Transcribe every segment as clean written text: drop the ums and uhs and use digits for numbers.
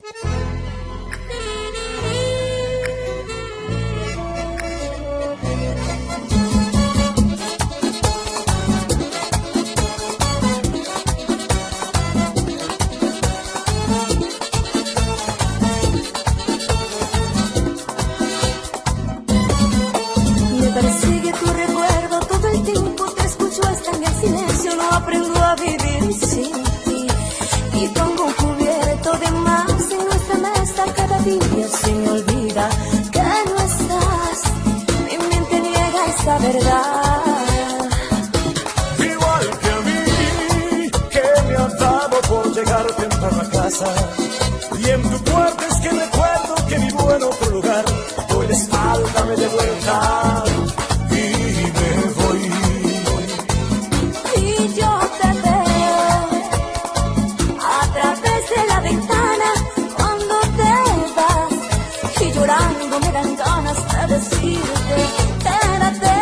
Me persigue tu recuerdo todo el tiempo, te escucho hasta en el silencio, no aprendo a vivir sin ti. Y pongo un cubierto de más en nuestra mesa, cada día se me olvida que no estás. Mi mente niega esa verdad. Igual que a mí, que me ha dado por llegar temprano a casa. Y en tu puerta es que recuerdo que vivo en otro lugar. Hoy la espalda me de vuelta y me voy. Y yo te veo a través de la ventana cuando te vas. Y llorando me dan ganas de decirte, quédate.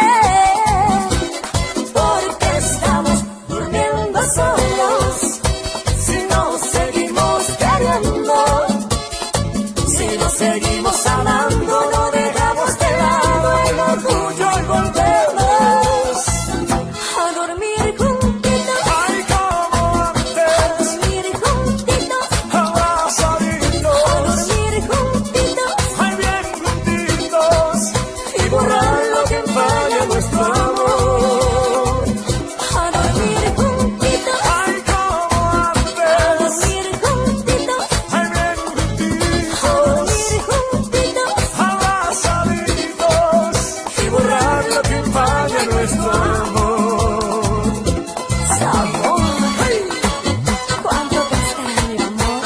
Porque estamos durmiendo solos, si nos seguimos queriendo, si nos seguimos amando, no dejamos de lado el orgullo y volvemos a dormir juntitos. Ay, como antes, A dormir juntitos, abrazaditos, a dormir juntitos, ay, bien juntitos, y borrar lo que empaña nuestro amor. A dormir juntitos, ay, como a antes, dormir juntitos, ay, bien a juntitos, dormir juntitos, abrazaditos, y borrar lo que empaña nuestro amor. sabor. Cuánto te extraño, amor.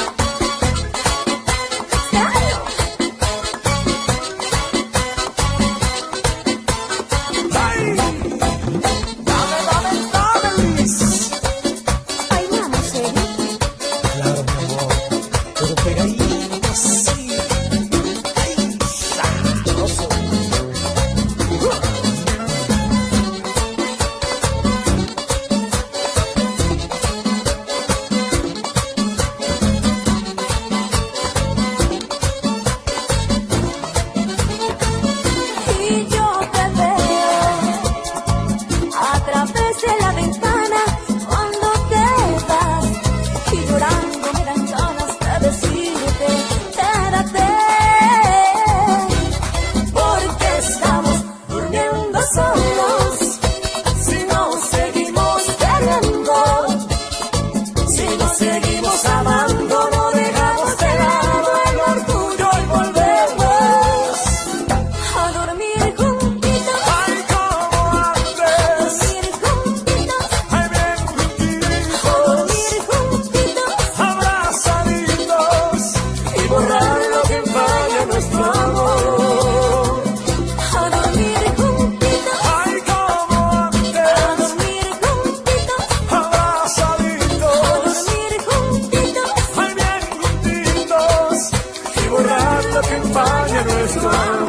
Extraño. Ay, dame, Liz. Ay, vamos, Claro, mi amor, pero pegadito, sí. Ay, sabroso. y yo te veo a través de la ventana cuando te vas. Y llorando me dan ganas de decirte, quédate. Porque estamos durmiendo solos, si nos seguimos queriendo, si nos seguimos amando, no dejamos de lado el orgullo y volvemos a dormir juntitos, Ay, como a antes, dormir juntitos, ay, bien a juntitos, dormir juntitos, abrazaditos, y borrar lo que empaña nuestro amor. A dormir juntitos, ay, como a antes, dormir juntitos, abrazaditos, a dormir juntitos, ay, bien juntitos, y borrar lo que empaña nuestro amor.